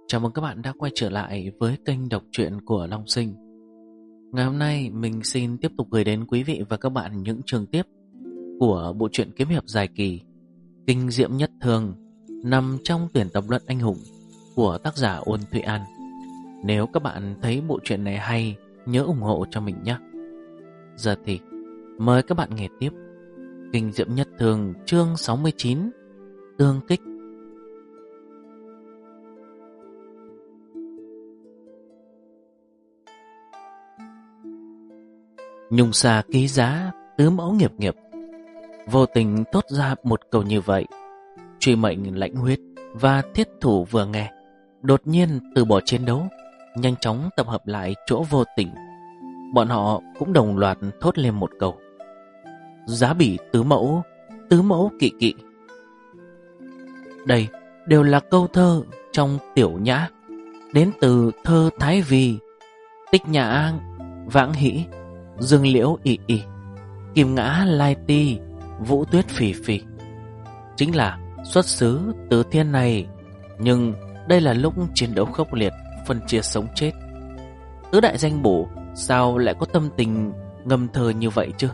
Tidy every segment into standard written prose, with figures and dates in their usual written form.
Chào mừng các bạn đã quay trở lại với kênh đọc truyện của Long Sinh. Ngày hôm nay mình xin tiếp tục gửi đến quý vị và các bạn những chương tiếp của bộ truyện kiếm hiệp dài kỳ Kinh Diệm Nhất Thường, nằm trong tuyển tập luận anh hùng của tác giả Uân Thụy An. Nếu các bạn thấy bộ truyện này hay, nhớ ủng hộ cho mình nhé. Giờ thì mời các bạn nghe tiếp Kinh Diệm Nhất Thường chương 69, Tương Kích. Nhung xa ký giá, tứ mẫu nghiệp nghiệp. Vô tình thốt ra một câu như vậy. Truy mệnh lãnh huyết và thiết thủ vừa nghe, đột nhiên từ bỏ chiến đấu, nhanh chóng tập hợp lại chỗ vô tình. Bọn họ cũng đồng loạt thốt lên một câu: giá bỉ tứ mẫu kỵ kỵ. Đây đều là câu thơ trong Tiểu Nhã, đến từ thơ Thái Vi, Tích Nhã Vãng Hỷ, Dương Liễu ị ị, Kim Ngã Lai Ti, Vũ Tuyết phì phì. Chính là xuất xứ từ thiên này. Nhưng đây là lúc chiến đấu khốc liệt, phân chia sống chết. Tứ đại danh bổ sao lại có tâm tình ngâm thơ như vậy chứ?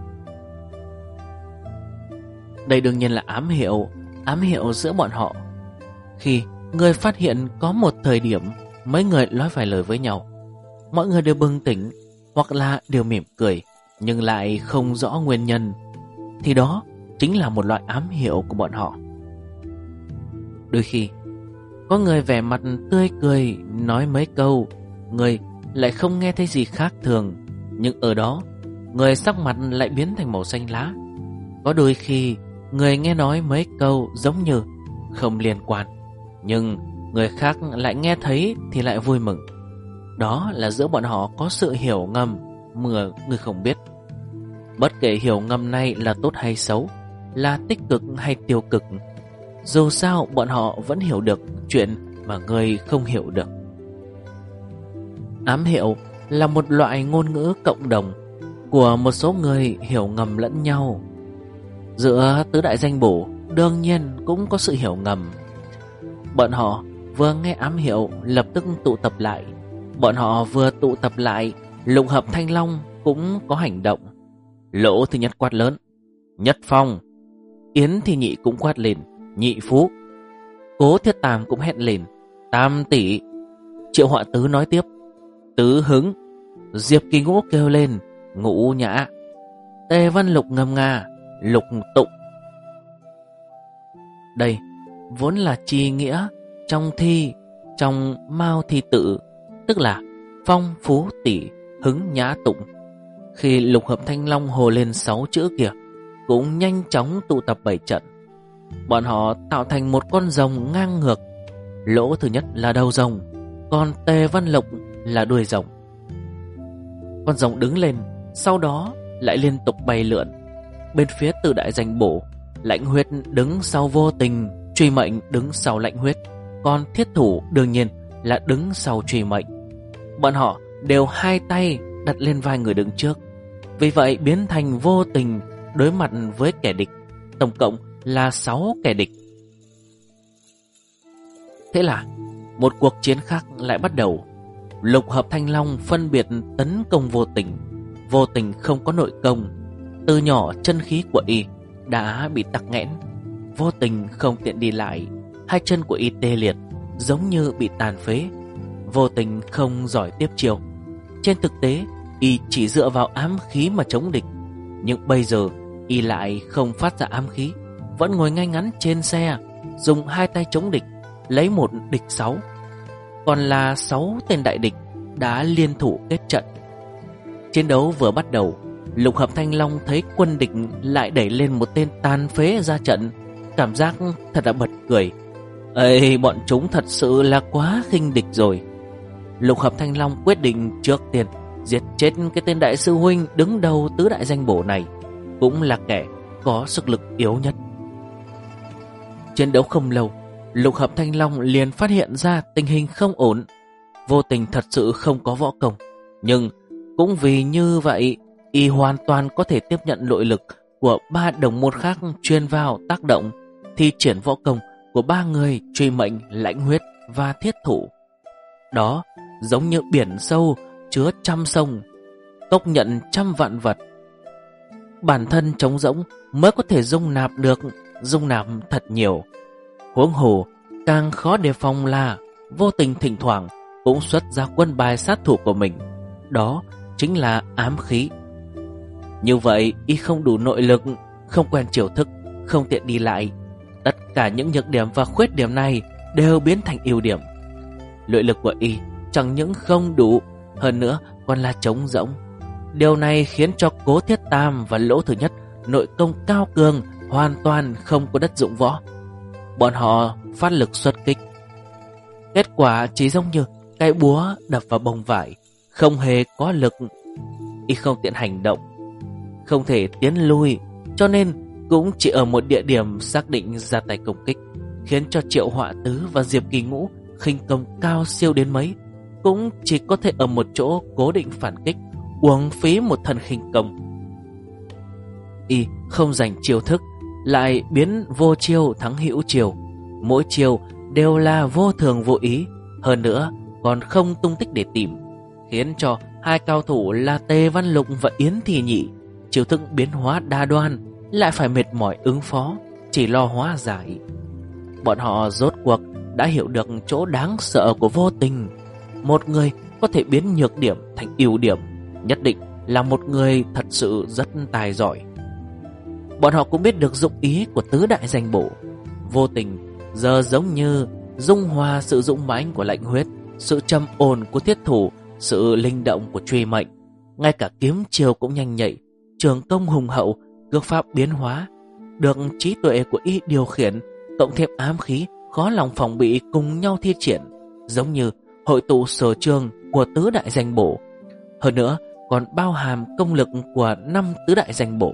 Đây đương nhiên là ám hiệu giữa bọn họ. Khi người phát hiện có một thời điểm mấy người nói vài lời với nhau, mọi người đều bừng tỉnh hoặc là đều mỉm cười, nhưng lại không rõ nguyên nhân, thì đó chính là một loại ám hiệu của bọn họ. Đôi khi có người vẻ mặt tươi cười nói mấy câu, người lại không nghe thấy gì khác thường, nhưng ở đó người sắc mặt lại biến thành màu xanh lá. Có đôi khi người nghe nói mấy câu giống như không liên quan, nhưng người khác lại nghe thấy thì lại vui mừng. Đó là giữa bọn họ có sự hiểu ngầm mà người không biết. Bất kể hiểu ngầm này là tốt hay xấu, là tích cực hay tiêu cực, dù sao bọn họ vẫn hiểu được chuyện mà người không hiểu được. Ám hiệu là một loại ngôn ngữ cộng đồng của một số người hiểu ngầm lẫn nhau. Giữa tứ đại danh bổ đương nhiên cũng có sự hiểu ngầm. Bọn họ vừa nghe ám hiệu lập tức tụ tập lại. Bọn họ vừa tụ tập lại, Lục Hợp Thanh Long cũng có hành động. Lỗ thứ nhất quát lớn: Nhất Phong. Yến Thi Nhị cũng quát lên: Nhị Phú. Cố Thiết Tam cũng hét lên: Tam tỷ. Triệu Họa Tứ nói tiếp: Tứ Hứng. Diệp Kỳ Ngũ kêu lên: Ngũ Nhã. Tề Văn Lục ngâm nga: Lục Tụng. Đây vốn là chi nghĩa trong Mao Thi Tự, tức là Phong Phú Tỷ Hứng Nhã Tụng. Khi Lục Hợp Thanh Long hồ lên 6 chữ kia, cũng nhanh chóng tụ tập 7 trận. Bọn họ tạo thành một con rồng ngang ngược. Lỗ thứ nhất là đầu rồng, còn Tề Văn Lục là đuôi rồng. Con rồng đứng lên, sau đó lại liên tục bay lượn. Bên phía từ đại danh bổ, Lãnh Huyết đứng sau vô tình, Truy Mệnh đứng sau Lãnh Huyết, còn thiết thủ đương nhiên là đứng sau Truy Mệnh. Bọn họ đều hai tay đặt lên vai người đứng trước, vì vậy biến thành vô tình đối mặt với kẻ địch. Tổng cộng là 6 kẻ địch. Thế là một cuộc chiến khác lại bắt đầu. Lục Hợp Thanh Long phân biệt tấn công vô tình. Vô tình không có nội công, từ nhỏ chân khí của y đã bị tắc nghẽn, vô tình không tiện đi lại, hai chân của y tê liệt giống như bị tàn phế. Vô tình không giỏi tiếp chiêu. Trên thực tế y chỉ dựa vào ám khí mà chống địch, nhưng bây giờ y lại không phát ra ám khí, vẫn ngồi ngay ngắn trên xe, dùng hai tay chống địch, lấy một địch 6. Còn là 6 tên đại địch đã liên thủ kết trận. Chiến đấu vừa bắt đầu, Lục Hợp Thanh Long thấy quân địch lại đẩy lên một tên tàn phế ra trận, cảm giác thật là bật cười. Ê, bọn chúng thật sự là quá khinh địch rồi. Lục Hợp Thanh Long quyết định trước tiên giết chết cái tên đại sư huynh đứng đầu tứ đại danh bổ này, cũng là kẻ có sức lực yếu nhất. Chiến đấu không lâu, Lục Hợp Thanh Long liền phát hiện ra tình hình không ổn. Vô tình thật sự không có võ công, nhưng cũng vì như vậy y hoàn toàn có thể tiếp nhận nội lực của 3 đồng môn khác truyền vào tác động, thi triển võ công của 3 người Truy Mệnh, Lãnh Huyết, và thiết thủ. Đó giống như biển sâu chứa trăm sông, cốc nhận trăm vạn vật. Bản thân trống rỗng mới có thể dung nạp thật nhiều. Huống hồ càng khó đề phòng là vô tình thỉnh thoảng cũng xuất ra quân bài sát thủ của mình, đó chính là ám khí. Như vậy y không đủ nội lực, không quen chiêu thức, không tiện đi lại. Tất cả những nhược điểm và khuyết điểm này đều biến thành ưu điểm. Nội lực của y chẳng những không đủ, hơn nữa còn là trống rỗng. Điều này khiến cho Cố Thiết Tam và Lỗ Thứ Nhất nội công cao cường, hoàn toàn không có đất dụng võ. Bọn họ phát lực xuất kích, kết quả chỉ giống như cái búa đập vào bông vải, không hề có lực. Y không tiện hành động, không thể tiến lui, cho nên cũng chỉ ở một địa điểm xác định ra tay công kích, khiến cho Triệu Họa Tứ và Diệp Kỳ Ngũ khinh công cao siêu đến mấy cũng chỉ có thể ở một chỗ cố định phản kích, uổng phí một thần khinh công. Y không giành chiêu thức, lại biến vô chiêu thắng hữu chiêu, mỗi chiêu đều là vô thường vô ý, hơn nữa còn không tung tích để tìm, khiến cho hai cao thủ là Tề Văn Lục và Yến Thị Nhị chiêu thức biến hóa đa đoan, lại phải mệt mỏi ứng phó, chỉ lo hóa giải. Bọn họ rốt cuộc đã hiểu được chỗ đáng sợ của vô tình. Một người có thể biến nhược điểm thành ưu điểm, nhất định là một người thật sự rất tài giỏi. Bọn họ cũng biết được dụng ý của tứ đại danh bổ. Vô tình giờ giống như dung hòa sự dũng mãnh của lạnh huyết, sự trầm ổn của thiết thủ, sự linh động của truy mệnh. Ngay cả kiếm chiều cũng nhanh nhạy, trường công hùng hậu, cước pháp biến hóa, được trí tuệ của y điều khiển, cộng thêm ám khí khó lòng phòng bị cùng nhau thi triển, giống như hội tụ sở trường của tứ đại danh bổ. Hơn nữa còn bao hàm công lực của 5 tứ đại danh bổ.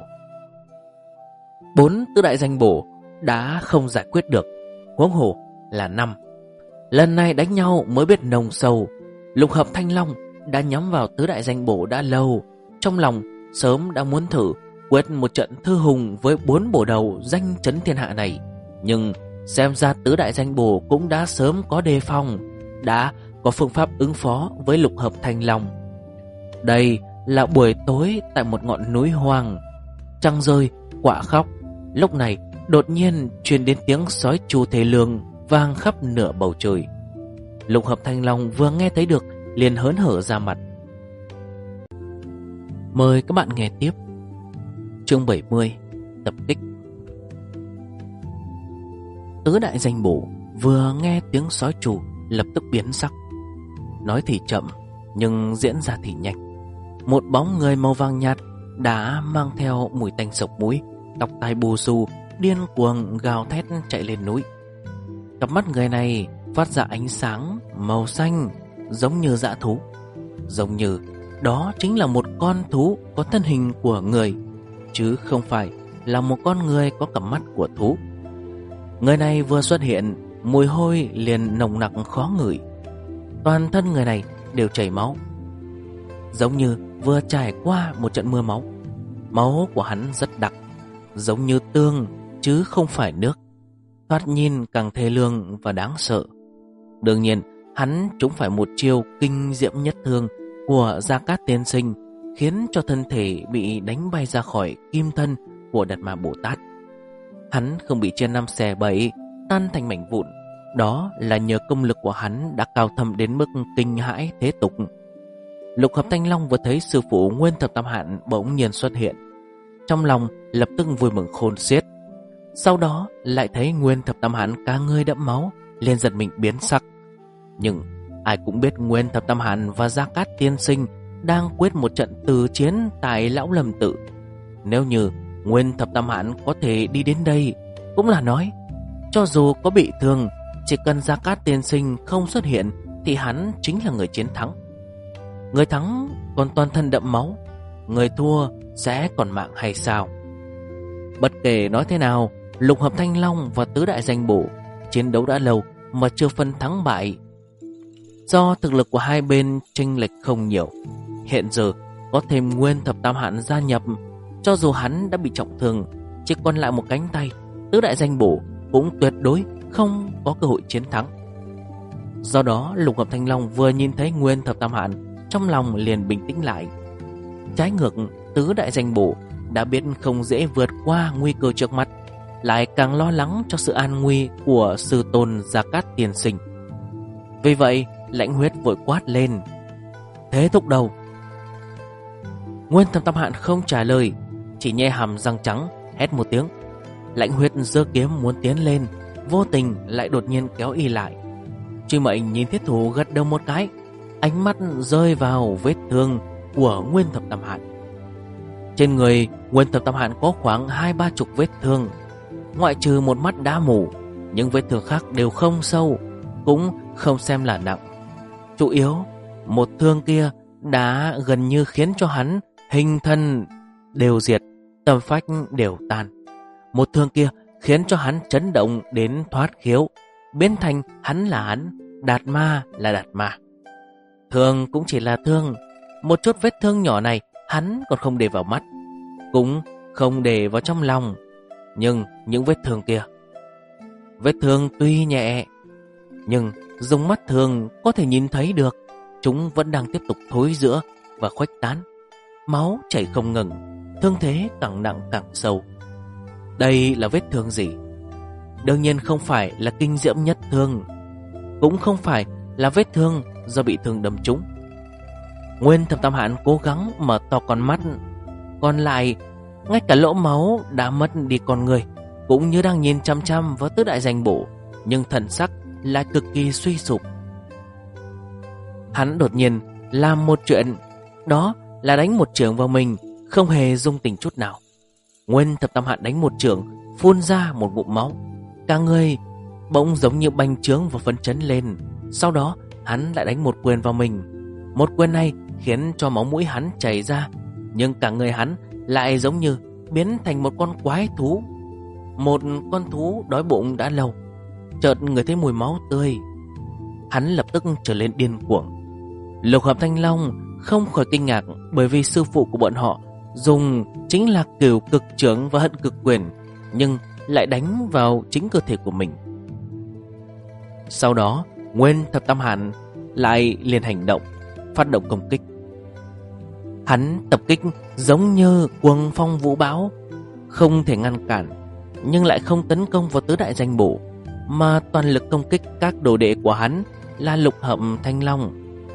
4 tứ đại danh bổ đã không giải quyết được, huống hồ là 5. Lần này đánh nhau mới biết nồng sâu. Lục Hợp Thanh Long đã nhắm vào tứ đại danh bổ đã lâu, trong lòng sớm đã muốn thử quyết một trận thư hùng với 4 bổ đầu danh chấn thiên hạ này. Nhưng xem ra tứ đại danh bổ cũng đã sớm có đề phòng, đã có phương pháp ứng phó với Lục Hợp Thanh Long. Đây là buổi tối tại một ngọn núi hoang, trăng rơi, quạ khóc. Lúc này đột nhiên truyền đến tiếng sói chu thê lương vang khắp nửa bầu trời. Lục Hợp Thanh Long vừa nghe thấy được liền hớn hở ra mặt. Mời các bạn nghe tiếp chương 70, tập kích. Tứ đại danh bổ vừa nghe tiếng sói chu lập tức biến sắc. Nói thì chậm nhưng diễn ra thì nhanh. Một bóng người màu vàng nhạt đã mang theo mùi tanh sộc mũi, tóc tai bù xù, điên cuồng gào thét chạy lên núi. Cặp mắt người này phát ra ánh sáng màu xanh, giống như dã thú, giống như đó chính là một con thú có thân hình của người, chứ không phải là một con người có cặp mắt của thú. Người này vừa xuất hiện, mùi hôi liền nồng nặc khó ngửi. Toàn thân người này đều chảy máu, giống như vừa trải qua một trận mưa máu. Máu của hắn rất đặc, giống như tương chứ không phải nước, thoạt nhìn càng thê lương và đáng sợ. Đương nhiên hắn trúng phải một chiêu kinh diễm nhất thương của Gia Cát Tiên Sinh, khiến cho thân thể bị đánh bay ra khỏi kim thân của Đạt Ma Bồ Tát. Hắn không bị chia năm xẻ bảy, tan thành mảnh vụn. Đó là nhờ công lực của hắn đã cao thâm đến mức kinh hãi thế tục. Lục Hợp Thanh Long vừa thấy sư phụ Nguyên Thập Tam Hạn bỗng nhiên xuất hiện, trong lòng lập tức vui mừng khôn xiết. Sau đó lại thấy Nguyên Thập Tam Hạn cả người đẫm máu, liền giật mình biến sắc. Nhưng ai cũng biết Nguyên Thập Tam Hạn và Gia Cát Tiên Sinh đang quyết một trận tử chiến tại Lão Lâm Tự. Nếu như Nguyên Thập Tam Hạn có thể đi đến đây, cũng là nói cho dù có bị thương, chỉ cần Gia Cát Tiên Sinh không xuất hiện thì hắn chính là người chiến thắng. Người thắng còn toàn thân đẫm máu, người thua sẽ còn mạng hay sao? Bất kể nói thế nào, Lục Hợp Thanh Long và tứ đại danh bổ chiến đấu đã lâu mà chưa phân thắng bại. Do thực lực của hai bên chênh lệch không nhiều, hiện giờ có thêm Nguyên Thập Tam Hạn gia nhập, cho dù hắn đã bị trọng thương, chỉ còn lại một cánh tay, tứ đại danh bổ cũng tuyệt đối không có cơ hội chiến thắng. Do đó Lục Hợp Thanh Long vừa nhìn thấy Nguyên Thập Tam Hạn, trong lòng liền bình tĩnh lại. Trái ngược, tứ đại danh bổ đã biết không dễ vượt qua nguy cơ trước mắt, lại càng lo lắng cho sự an nguy của sư tôn Gia Cát tiên sinh. Vì vậy Lãnh Huyết vội quát lên: "Thế thúc đầu!" Nguyên Thập Tam Hạn không trả lời, chỉ nhe hàm răng trắng hét một tiếng. Lãnh Huyết giơ kiếm muốn tiến lên, vô tình lại đột nhiên kéo y lại. Truy Mệnh nhìn thiết thủ gật đầu một cái, ánh mắt rơi vào vết thương của Nguyên Thập Tam Hạn. Trên người Nguyên Thập Tam Hạn có khoảng 20-30 vết thương, ngoại trừ một mắt đã mù, những vết thương khác đều không sâu, cũng không xem là nặng. Chủ yếu, một thương kia đã gần như khiến cho hắn hình thân đều diệt, tâm phách đều tan. Một thương kia khiến cho hắn chấn động đến thoát khiếu, biến thành hắn là hắn, đạt ma là đạt ma. Thương cũng chỉ là thương, một chút vết thương nhỏ này hắn còn không để vào mắt, cũng không để vào trong lòng. Nhưng những vết thương kia, vết thương tuy nhẹ, nhưng dùng mắt thường có thể nhìn thấy được, chúng vẫn đang tiếp tục thối rữa và khuếch tán. Máu chảy không ngừng, thương thế càng nặng càng sâu. Đây là vết thương gì? Đương nhiên không phải là kinh diễm nhất thương, cũng không phải là vết thương do bị thương đâm trúng. Nguyên Thập Tam Hạn cố gắng mở to con mắt, còn lại ngay cả lỗ máu đã mất đi con người cũng như đang nhìn chăm chăm vào tứ đại danh bổ, nhưng thần sắc lại cực kỳ suy sụp. Hắn đột nhiên làm một chuyện, đó là đánh một chưởng vào mình, không hề dung tình chút nào. Nguyên Thập Tam Hạn đánh một chưởng, phun ra một ngụm máu, cả người bỗng giống như bành trướng và phấn chấn lên. Sau đó hắn lại đánh một quyền vào mình. Một quyền này khiến cho máu mũi hắn chảy ra, nhưng cả người hắn lại giống như biến thành một con quái thú, một con thú đói bụng đã lâu. Chợt người thấy mùi máu tươi, hắn lập tức trở lên điên cuồng. Lục Hợp Thanh Long không khỏi kinh ngạc, bởi vì sư phụ của bọn họ dùng chính là Cửu Cực Chưởng và Hận Cực Quyền, nhưng lại đánh vào chính cơ thể của mình. Sau đó Nguyên Thập Tam Hạn lại liền hành động, phát động công kích. Hắn tập kích giống như cuồng phong vũ bão, không thể ngăn cản, nhưng lại không tấn công vào tứ đại danh bổ, mà toàn lực công kích các đồ đệ của hắn là Lục Hợp Thanh Long.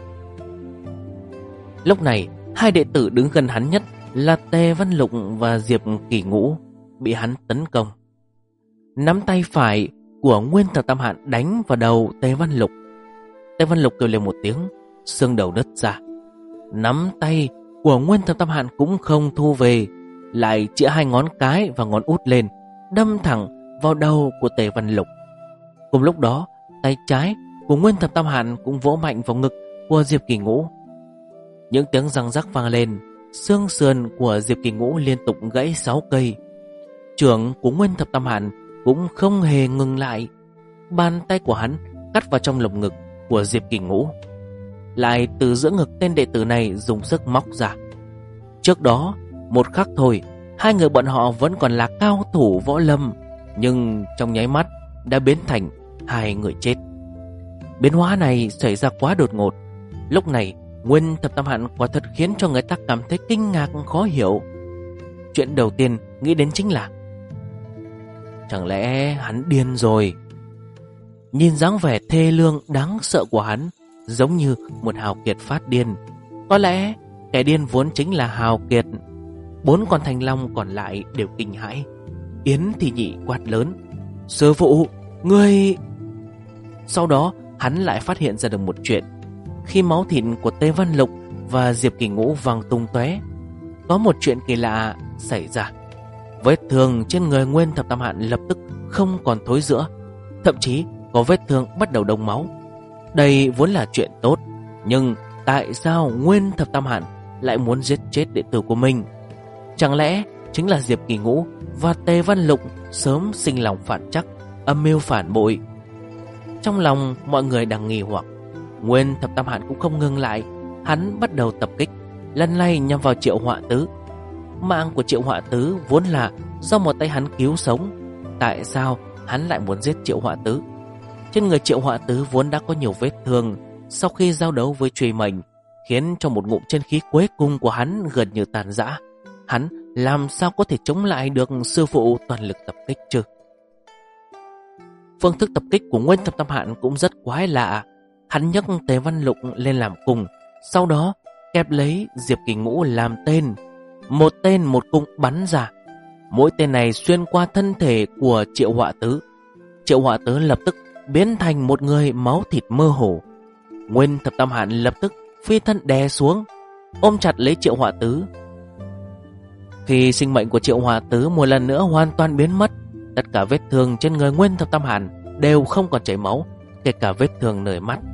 Lúc này hai đệ tử đứng gần hắn nhất là Tề Văn Lục và Diệp Kỳ Ngũ bị hắn tấn công. Nắm tay phải của Nguyên Thập Tam Hạn đánh vào đầu Tề Văn Lục. Tề Văn Lục kêu lên một tiếng, xương đầu đứt ra. Nắm tay của Nguyên Thập Tam Hạn cũng không thu về, lại chĩa hai ngón cái và ngón út lên, đâm thẳng vào đầu của Tề Văn Lục. Cùng lúc đó, tay trái của Nguyên Thập Tam Hạn cũng vỗ mạnh vào ngực của Diệp Kỳ Ngũ. Những tiếng răng rắc vang lên, xương sườn của Diệp Kỳ Ngũ liên tục gãy 6 cây. Chưởng của Nguyên Thập Tam Hạn cũng không hề ngừng lại. Bàn tay của hắn cắt vào trong lồng ngực của Diệp Kỳ Ngũ, lại từ giữa ngực tên đệ tử này dùng sức móc ra. Trước đó một khắc thôi, hai người bọn họ vẫn còn là cao thủ võ lâm, nhưng trong nháy mắt đã biến thành hai người chết. Biến hóa này xảy ra quá đột ngột. Lúc này Nguyên Thập Tam Hạn quả thật khiến cho người ta cảm thấy kinh ngạc khó hiểu. Chuyện đầu tiên nghĩ đến chính là chẳng lẽ hắn điên rồi? Nhìn dáng vẻ thê lương đáng sợ của hắn, giống như một hào kiệt phát điên. Có lẽ kẻ điên vốn chính là hào kiệt. 4 con thanh long còn lại đều kinh hãi. Yến Thị Nhị quát lớn: "Sư phụ, ngươi..." Sau đó hắn lại phát hiện ra được một chuyện. Khi máu thịt của Tề Văn Lục và Diệp Kỳ Ngũ văng tung tóe, có một chuyện kỳ lạ xảy ra. Vết thương trên người Nguyên Thập Tam Hạn lập tức không còn thối rữa, thậm chí có vết thương bắt đầu đông máu. Đây vốn là chuyện tốt, nhưng tại sao Nguyên Thập Tam Hạn lại muốn giết chết đệ tử của mình? Chẳng lẽ chính là Diệp Kỳ Ngũ và Tề Văn Lục sớm sinh lòng phản trắc, âm mưu phản bội? Trong lòng mọi người đang nghi hoặc, Nguyên Thập Tam Hạn cũng không ngừng lại. Hắn bắt đầu tập kích, lần này nhằm vào Triệu Họa Tứ. Mạng của Triệu Họa Tứ vốn là do một tay hắn cứu sống. Tại sao hắn lại muốn giết Triệu Họa Tứ? Trên người Triệu Họa Tứ vốn đã có nhiều vết thương sau khi giao đấu với Truy Mệnh, khiến cho một ngụm chân khí cuối cùng của hắn gần như tàn rã. Hắn làm sao có thể chống lại được sư phụ toàn lực tập kích chứ? Phương thức tập kích của Nguyên Thập Tam Hạn cũng rất quái lạ. Hắn nhấc Tề Văn Lục lên làm cung, sau đó kẹp lấy Diệp Kỳ Ngũ làm tên. Một tên một cung bắn ra. Mỗi tên này xuyên qua thân thể của Triệu Họa Tứ. Triệu Họa Tứ lập tức biến thành một người máu thịt mơ hồ. Nguyên Thập Tam Hạn lập tức phi thân đè xuống, ôm chặt lấy Triệu Họa Tứ. Khi sinh mệnh của Triệu Họa Tứ một lần nữa hoàn toàn biến mất, tất cả vết thương trên người Nguyên Thập Tam Hạn đều không còn chảy máu, kể cả vết thương nơi mắt.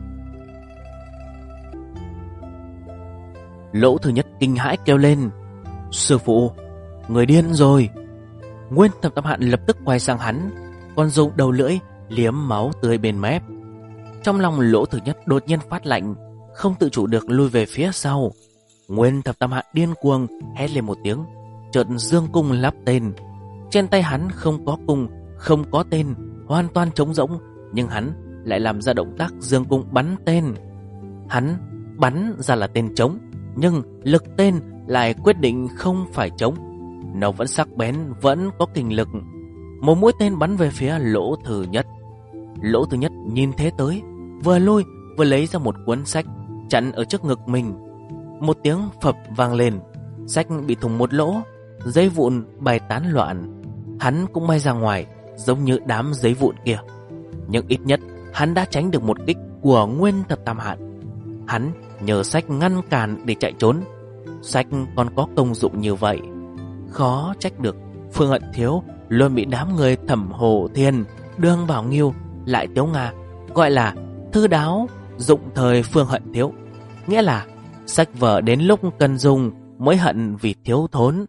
Lỗ Thứ Nhất kinh hãi kêu lên: "Sư phụ, người điên rồi!" Nguyên Thập Tam Hạn lập tức quay sang hắn, còn dùng đầu lưỡi liếm máu tươi bên mép. Trong lòng Lỗ Thứ Nhất đột nhiên phát lạnh, không tự chủ được lui về phía sau. Nguyên Thập Tam Hạn điên cuồng hét lên một tiếng, chợt dương cung lắp tên. Trên tay hắn không có cung, không có tên, hoàn toàn trống rỗng, nhưng hắn lại làm ra động tác dương cung bắn tên. Hắn bắn ra là tên trống, nhưng lực tên lại quyết định không phải trống. Nó vẫn sắc bén, vẫn có kình lực. Một mũi tên bắn về phía Lỗ Thứ Nhất. Lỗ Thứ Nhất nhìn thế tới, vừa lui vừa lấy ra một cuốn sách chặn ở trước ngực mình. Một tiếng phập vang lên, sách bị thủng một lỗ, giấy vụn bay tán loạn. Hắn cũng bay ra ngoài giống như đám giấy vụn kia, nhưng ít nhất hắn đã tránh được một kích của Nguyên Thập Tam Hạn. Hắn nhờ sách ngăn cản để chạy trốn. Sách còn có công dụng như vậy, khó trách được Phương Hận Thiếu luôn bị đám người Thẩm Hồ Thiên, Đường Bảo Nghiêu, lại Tiếu Nga gọi là thư đáo dụng thời Phương Hận Thiếu, nghĩa là sách vở đến lúc cần dùng mới hận vì thiếu thốn.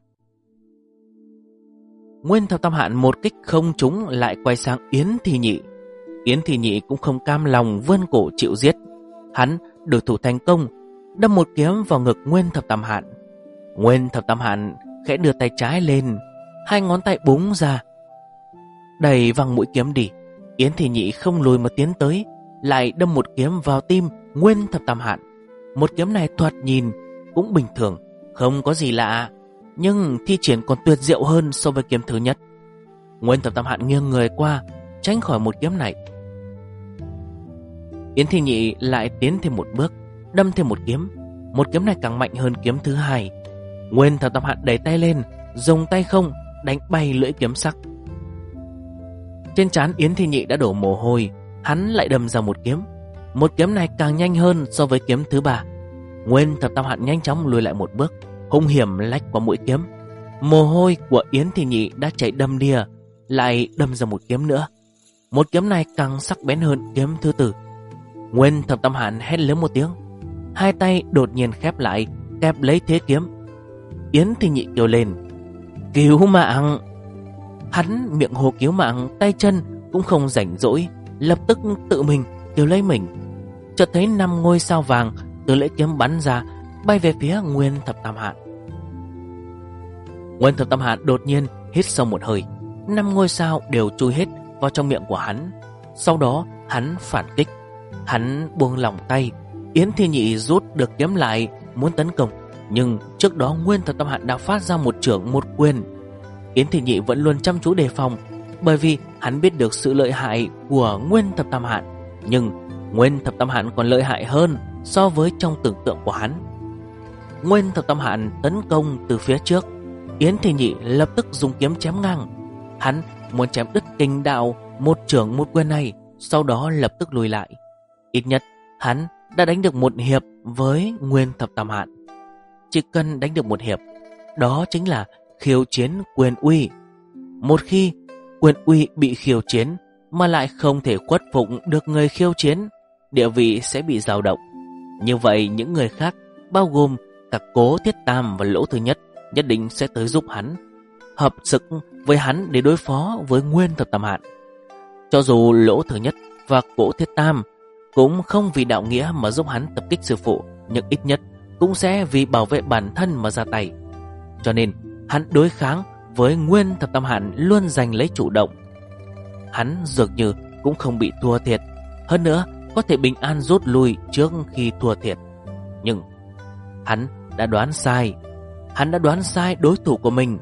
Nguyên Thập Tam Hạn một kích không trúng lại quay sang Yến Thi Nhị. Yến Thi Nhị cũng không cam lòng vươn cổ chịu giết. Hắn được thủ thành công, đâm một kiếm vào ngực Nguyên Thập Tam Hạn. Nguyên Thập Tam Hạn khẽ đưa tay trái lên, hai ngón tay búng ra, đẩy văng mũi kiếm đi. Yến Thi Nhị không lùi mà tiến tới, lại đâm một kiếm vào tim Nguyên Thập Tam Hạn. Một kiếm này thoạt nhìn cũng bình thường, không có gì lạ, nhưng thi triển còn tuyệt diệu hơn so với kiếm thứ nhất. Nguyên Thập Tam Hạn nghiêng người qua, tránh khỏi một kiếm này. Yến Thi Nhị lại tiến thêm một bước, đâm thêm một kiếm. Một kiếm này càng mạnh hơn kiếm thứ hai. Nguyên Thập Tam Hạn đẩy tay lên, dùng tay không đánh bay lưỡi kiếm sắc. Trên trán Yến Thi Nhị đã đổ mồ hôi, hắn lại đâm ra một kiếm. Một kiếm này càng nhanh hơn so với kiếm thứ ba. Nguyên Thập Tam Hạn nhanh chóng lùi lại một bước, hung hiểm lách qua mũi kiếm. Mồ hôi của Yến Thi Nhị đã chảy đầm đìa, lại đâm ra một kiếm nữa. Một kiếm này càng sắc bén hơn kiếm thứ tư. Nguyên Thập Tam Hạn hét lớn một tiếng, hai tay đột nhiên khép lại, kẹp lấy thế kiếm. Yến Thi Nhị kêu lên: "Cứu mạng!" Hắn miệng hô cứu mạng, tay chân cũng không rảnh rỗi, lập tức tự mình kêu lấy mình. Chợt thấy 5 ngôi sao vàng từ lưỡi kiếm bắn ra, bay về phía Nguyên Thập Tam Hạn. Nguyên Thập Tam Hạn đột nhiên hít sâu một hơi, 5 ngôi sao đều chui hết vào trong miệng của hắn. Sau đó hắn phản kích. Hắn buông lỏng tay. Yến Thi Nhị rút được kiếm lại, muốn tấn công, nhưng trước đó Nguyên Thập Tam Hạn đã phát ra một chưởng một quyền. Yến Thi Nhị vẫn luôn chăm chú đề phòng, bởi vì hắn biết được sự lợi hại của Nguyên Thập Tam Hạn. Nhưng Nguyên Thập Tam Hạn còn lợi hại hơn so với trong tưởng tượng của hắn. Nguyên Thập Tam Hạn tấn công từ phía trước, Yến Thi Nhị lập tức dùng kiếm chém ngang. Hắn muốn chém đứt kình đạo một chưởng một quyền này, sau đó lập tức lùi lại. Ít nhất hắn đã đánh được một hiệp với Nguyên Thập Tam Hạn. Chỉ cần đánh được một hiệp, đó chính là khiêu chiến quyền uy. Một khi quyền uy bị khiêu chiến mà lại không thể khuất phục được người khiêu chiến, địa vị sẽ bị dao động. Như vậy những người khác, bao gồm cả Cố Thiết Tam và Lỗ Thứ Nhất, nhất định sẽ tới giúp hắn, hợp sức với hắn để đối phó với Nguyên Thập Tam Hạn. Cho dù Lỗ Thứ Nhất và Cố Thiết Tam cũng không vì đạo nghĩa mà giúp hắn tập kích sư phụ, nhưng ít nhất cũng sẽ vì bảo vệ bản thân mà ra tay. Cho nên hắn đối kháng với Nguyên Thập Tam Hạn luôn giành lấy chủ động. Hắn dường như cũng không bị thua thiệt, hơn nữa có thể bình an rút lui trước khi thua thiệt. Nhưng hắn đã đoán sai. Hắn đã đoán sai đối thủ của mình.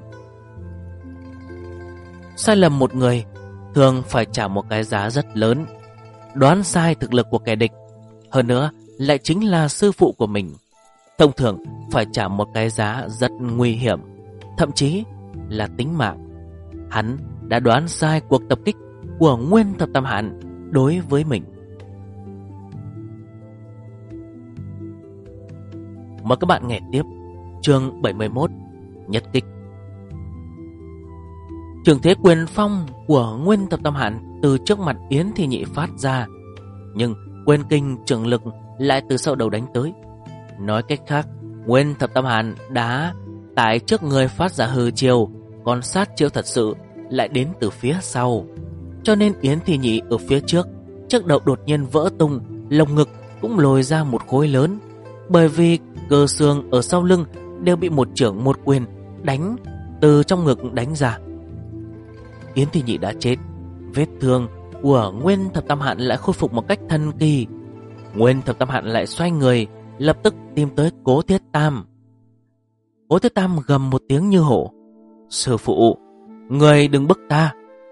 Sai lầm một người thường phải trả một cái giá rất lớn. Đoán sai thực lực của kẻ địch, hơn nữa lại chính là sư phụ của mình, thông thường phải trả một cái giá rất nguy hiểm, thậm chí là tính mạng. Hắn đã đoán sai cuộc tập kích của Nguyên Thập Tam Hạn đối với mình. Mời các bạn nghe tiếp chương 71, Nhất Kích. Trường thế quyền phong của Nguyên Thập Tam Hạn từ trước mặt Yến Thi Nhị phát ra, nhưng quyền kinh trường lực lại từ sau đầu đánh tới. Nói cách khác, Nguyên Thập Tam Hạn đã tại trước người phát ra hư chiêu, còn sát chiêu thật sự lại đến từ phía sau. Cho nên Yến Thi Nhị ở phía trước, trước đầu đột nhiên vỡ tung, lồng ngực cũng lồi ra một khối lớn, bởi vì cơ xương ở sau lưng đều bị một chưởng một quyền đánh từ trong ngực đánh ra. Yến Thi Nhị đã chết. Vết thương của Nguyên Thập Tam Hạn lại khôi phục một cách thần kỳ. Nguyên Thập Tam Hạn lại xoay người, lập tức tìm tới Cố Thiết Tam. Cố Thiết Tam gầm một tiếng như hổ: "Sư phụ, người đừng bức ta."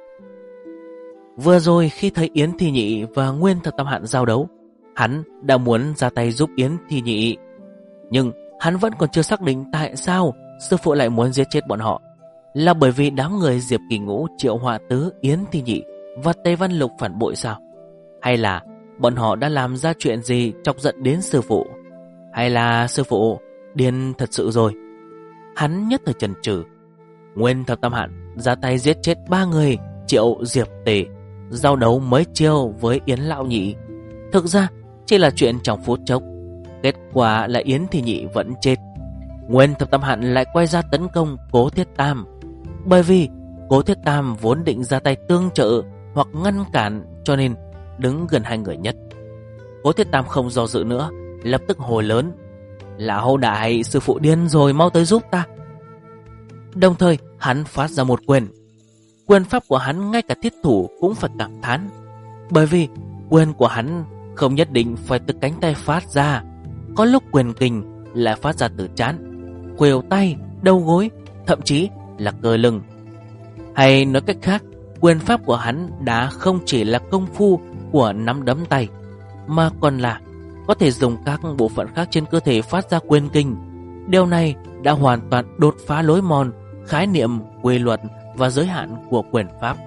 Vừa rồi khi thấy Yến Thi Nhị và Nguyên Thập Tam Hạn giao đấu, hắn đã muốn ra tay giúp Yến Thi Nhị, nhưng hắn vẫn còn chưa xác định tại sao sư phụ lại muốn giết chết bọn họ. Là bởi vì đám người Diệp Kỳ Ngũ, Triệu Họa Tứ, Yến Thi Nhị và Tây Văn Lục phản bội sao? Hay là bọn họ đã làm ra chuyện gì chọc giận đến sư phụ? Hay là sư phụ điên thật sự rồi? Hắn nhất thời chần chừ. Nguyên Thập Tam Hạn ra tay giết chết 3 người Triệu, Diệp, Tề, giao đấu mấy chiêu với Yến Lão Nhị. Thực ra chỉ là chuyện trong phút chốc. Kết quả là Yến Thi Nhị vẫn chết. Nguyên Thập Tam Hạn lại quay ra tấn công Cố Thiết Tam, bởi vì Cố Thiết Tam vốn định ra tay tương trợ hoặc ngăn cản, cho nên đứng gần hai người nhất. Cố Thiết Tam không do dự nữa, lập tức hô lớn: "Lão đại, sư phụ điên rồi, mau tới giúp ta." Đồng thời hắn phát ra một quyền. Quyền pháp của hắn ngay cả thiết thủ cũng phải cảm thán, bởi vì quyền của hắn không nhất định phải từ cánh tay phát ra, có lúc quyền kình lại phát ra từ trán, khuỷu tay, đầu gối, thậm chí là cơ lưng. Hay nói cách khác, quyền pháp của hắn đã không chỉ là công phu của nắm đấm tay, mà còn là có thể dùng các bộ phận khác trên cơ thể phát ra quyền kình. Điều này đã hoàn toàn đột phá lối mòn khái niệm, quy luật và giới hạn của quyền pháp.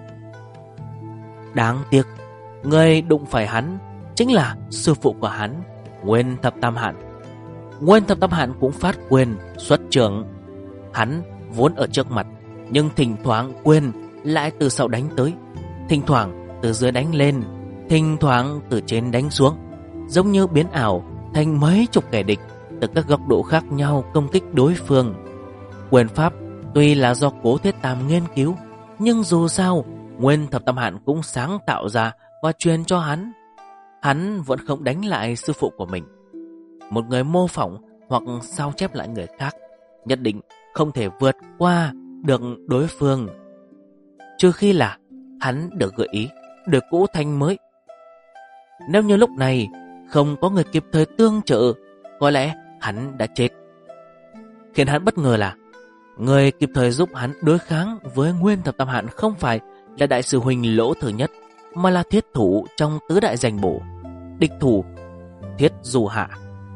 Đáng tiếc, người đụng phải hắn chính là sư phụ của hắn, Nguyên Thập Tam Hạn. Nguyên Thập Tam Hạn cũng phát quyền xuất trưởng. Hắn vốn ở trước mặt, nhưng thỉnh thoảng quyền lại từ sau đánh tới, thỉnh thoảng từ dưới đánh lên, thỉnh thoảng từ trên đánh xuống, giống như biến ảo thành mấy chục kẻ địch từ các góc độ khác nhau công kích đối phương. Quyền pháp tuy là do Cố Thiết Tam nghiên cứu, nhưng dù sao Nguyên Thập Tam Hạn cũng sáng tạo ra và truyền cho hắn. Hắn vẫn không đánh lại sư phụ của mình. Một người mô phỏng hoặc sao chép lại người khác nhất định không thể vượt qua được đối phương, trừ khi là hắn được gợi ý, được cũ thành mới. Nếu như lúc này không có người kịp thời tương trợ, có lẽ hắn đã chết. Khiến hắn bất ngờ là người kịp thời giúp hắn đối kháng với Nguyên Thập Tam Hạn không phải là đại sư huynh Lỗ Thứ Nhất, mà là thiết thủ trong tứ đại danh bổ, địch thủ Thiết Du Hạ.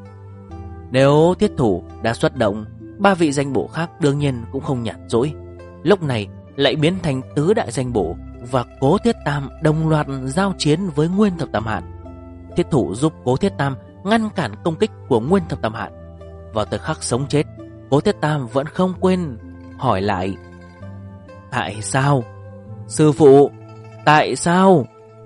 Nếu thiết thủ đã xuất động, 3 vị danh bổ khác đương nhiên cũng không nhàn rỗi. Lúc này lại biến thành tứ đại danh bổ và Cố Thiết Tam đồng loạt giao chiến với Nguyên Thập Tam Hạn. Thiết thủ giúp Cố Thiết Tam ngăn cản công kích của Nguyên Thập Tam Hạn. Vào thời khắc sống chết, Cố Thiết Tam vẫn không quên hỏi lại: "Tại sao? Sư phụ, tại sao?"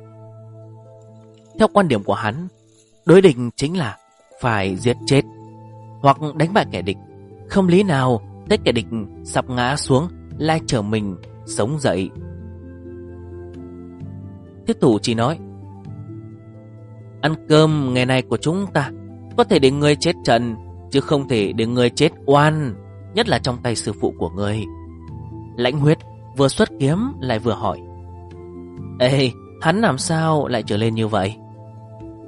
Theo quan điểm của hắn, đối địch chính là phải giết chết hoặc đánh bại kẻ địch. Không lý nào thấy kẻ địch sắp ngã xuống lại trở mình sống dậy. Thiết thủ chỉ nói: "Ăn cơm ngày này của chúng ta có thể để ngươi chết trận, chứ không thể để ngươi chết oan, nhất là trong tay sư phụ của ngươi." Lãnh Huyết vừa xuất kiếm lại vừa hỏi: "Ê, hắn làm sao lại trở lên như vậy?"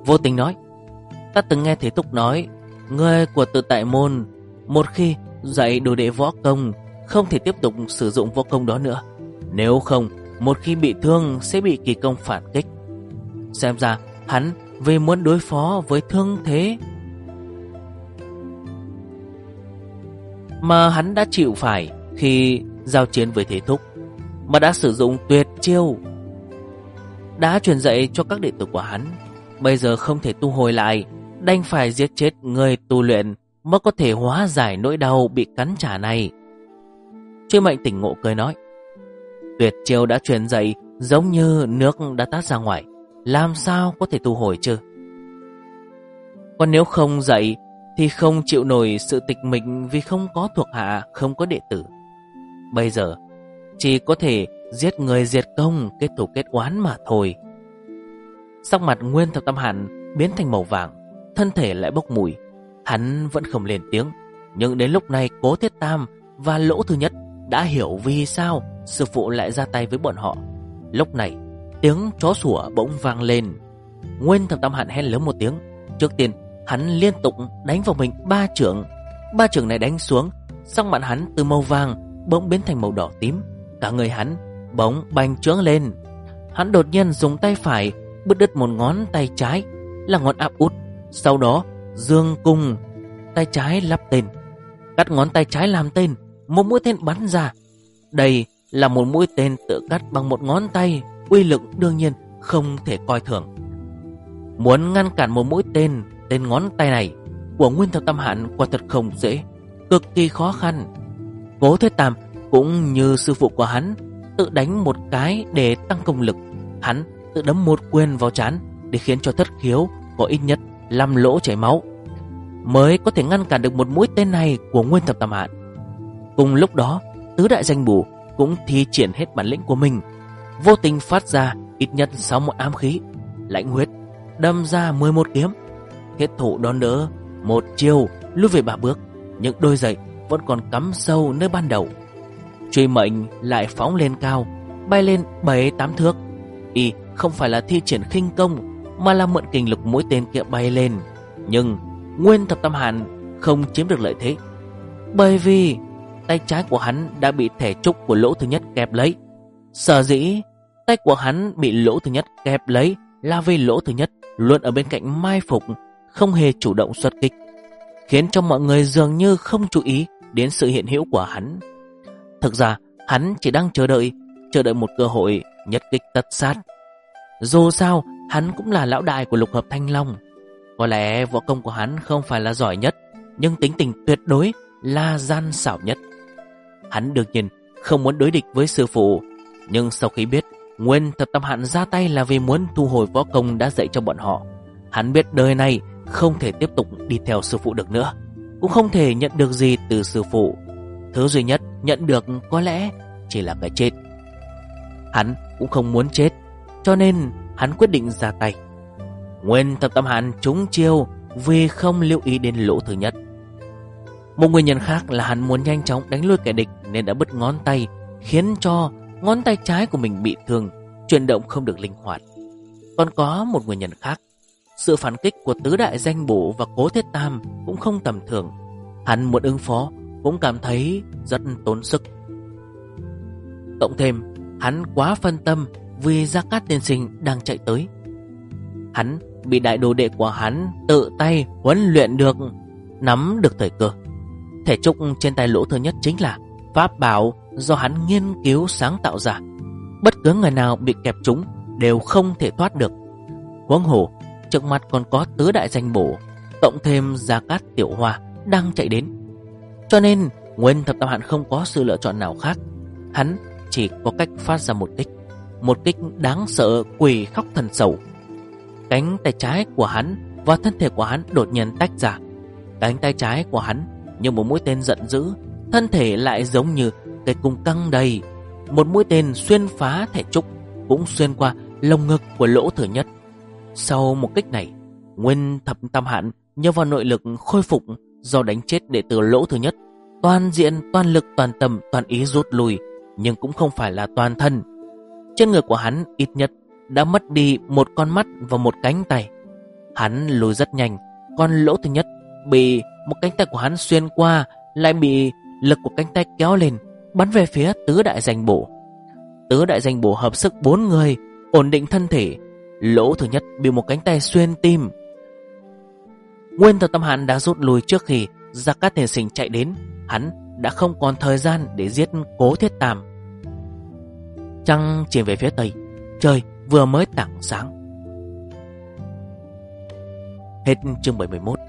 Vô Tình nói: Ta từng nghe thầy Thúc nói, người của Tự Tại Môn một khi dạy đồ đệ võ công không thể tiếp tục sử dụng võ công đó nữa. Nếu không, một khi bị thương sẽ bị kỳ công phản kích. Xem ra hắn vì muốn đối phó với thương thế mà hắn đã chịu phải khi giao chiến với thầy Thúc, mà đã sử dụng tuyệt chiêu đã truyền dạy cho các đệ tử của hắn. Bây giờ không thể tu hồi lại, đành phải giết chết người tu luyện mới có thể hóa giải nỗi đau bị cắn trả này. Truy Mệnh tỉnh ngộ cười nói: Tuyệt chiêu đã truyền dạy giống như nước đã tát ra ngoài, làm sao có thể tu hồi chứ? Còn nếu không dạy thì không chịu nổi sự tịch mịch vì không có thuộc hạ, không có đệ tử. Bây giờ chỉ có thể giết người diệt công, kết thù kết oán mà thôi. Sắc mặt Nguyên Thập Tam Hàn biến thành màu vàng, thân thể lại bốc mùi. Hắn vẫn không lên tiếng, nhưng đến lúc này Cố Thiết Tam và Lỗ Thứ Nhất đã hiểu vì sao sư phụ lại ra tay với bọn họ. Lúc này tiếng chó sủa bỗng vang lên. Nguyên Thập Tam Hàn hét lớn một tiếng. Trước tiên hắn liên tục đánh vào mình 3 chưởng. 3 chưởng này đánh xuống, sắc mặt hắn từ màu vàng bỗng biến thành màu đỏ tím. Cả người hắn bỗng bành trướng lên. Hắn đột nhiên dùng tay phải bứt đứt một ngón tay trái là ngón áp út, sau đó dương cung tay trái lắp tên, cắt ngón tay trái làm tên. Một mũi tên bắn ra. Đây là một mũi tên tự cắt bằng một ngón tay, uy lực đương nhiên không thể coi thường. Muốn ngăn cản một mũi tên ngón tay này của Nguyên Thập Tam Hàn quả thật không dễ, cực kỳ khó khăn. Cố Thiết Tam cũng như sư phụ của hắn tự đánh một cái để tăng công lực. Hắn tự đấm một quyền vào trán để khiến cho thất khiếu có ít nhất 5 lỗ chảy máu, mới có thể ngăn cản được một mũi tên này của Nguyên Thập Tam Hàn. Cùng lúc đó, tứ đại danh bổ cũng thi triển hết bản lĩnh của mình. Vô Tình phát ra ít nhất 6 món ám khí, lãnh huyết đâm ra 11 kiếm. Thiết thủ đón đỡ một chiêu, lùi về 3 bước, những đôi giày vẫn còn cắm sâu nơi ban đầu. Truy Mệnh lại phóng lên cao, bay lên 7-8 thước. Y không phải là thi triển khinh công, mà là mượn kình lực mũi tên kia bay lên. Nhưng Nguyên Thập Tam Hàn không chiếm được lợi thế, bởi vì tay trái của hắn đã bị thẻ trúc của Lỗ Thứ Nhất kẹp lấy. Sở dĩ tay của hắn bị Lỗ Thứ Nhất kẹp lấy là vì Lỗ Thứ Nhất luôn ở bên cạnh mai phục, không hề chủ động xuất kích, khiến cho mọi người dường như không chú ý đến sự hiện hữu của hắn. Thực ra hắn chỉ đang chờ đợi một cơ hội nhất kích tất sát. Dù sao hắn cũng là lão đại của lục hợp Thanh Long. Có lẽ võ công của hắn không phải là giỏi nhất, nhưng tính tình tuyệt đối là gian xảo nhất. Hắn đương nhiên không muốn đối địch với sư phụ, nhưng sau khi biết Nguyên Thập Tam Hàn ra tay là vì muốn thu hồi võ công đã dạy cho bọn họ, hắn biết đời này không thể tiếp tục đi theo sư phụ được nữa, cũng không thể nhận được gì từ sư phụ. Thứ duy nhất nhận được có lẽ chỉ là cái chết. Hắn cũng không muốn chết, cho nên hắn quyết định ra tay. Nguyên Thập Tam Hàn trúng chiêu vì không lưu ý đến Lỗ Thứ Nhất. Một nguyên nhân khác là hắn muốn nhanh chóng đánh lui kẻ địch nên đã bứt ngón tay, khiến cho ngón tay trái của mình bị thương, chuyển động không được linh hoạt. Còn có một nguyên nhân khác, sự phản kích của tứ đại danh bổ và Cố Thiết Tam cũng không tầm thường. Hắn muốn ứng phó cũng cảm thấy rất tốn sức. Cộng thêm hắn quá phân tâm vì Gia Cát tiên sinh đang chạy tới. Hắn bị đại đồ đệ của hắn tự tay huấn luyện được, nắm được thời cơ. Thể trúc trên tay Lỗ Thứ Nhất chính là pháp bảo do hắn nghiên cứu sáng tạo ra. Bất cứ người nào bị kẹp trúng đều không thể thoát được. Huống hồ trước mặt còn có tứ đại danh bổ, cộng thêm Gia Cát Tiểu Hoa đang chạy đến. Cho nên Nguyên Thập Tam Hàn không có sự lựa chọn nào khác. Hắn chỉ có cách phát ra một kích đáng sợ, quỷ khóc thần sầu. Cánh tay trái của hắn và thân thể của hắn đột nhiên tách ra. Cánh tay trái của hắn như một mũi tên giận dữ, thân thể lại giống như cây cung căng đầy. Một mũi tên xuyên phá thẻ trúc, cũng xuyên qua lồng ngực của Lỗ Thứ Nhất. Sau một kích này, Nguyên Thập Tam Hàn nhờ vào nội lực khôi phục do đánh chết đệ tử Lỗ Thứ Nhất, toàn diện, toàn lực, toàn tâm, toàn ý rút lui, nhưng cũng không phải là toàn thân. Trên người của hắn ít nhất đã mất đi một con mắt và một cánh tay. Hắn lùi rất nhanh, còn Lỗ Thứ Nhất bị một cánh tay của hắn xuyên qua, lại bị lực của cánh tay kéo lên, bắn về phía Tứ Đại Danh Bổ. Tứ Đại Danh Bổ hợp sức 4 người ổn định thân thể. Lỗ Thứ Nhất bị một cánh tay xuyên tim. Nguyên Thần Tâm Hàn đã rút lui trước khi Gia Cát Tiên Sinh chạy đến. Hắn đã không còn thời gian để giết Cố Thiết Tam. Trăng chìm về phía tây, trời vừa mới tảng sáng. Hết chương 71.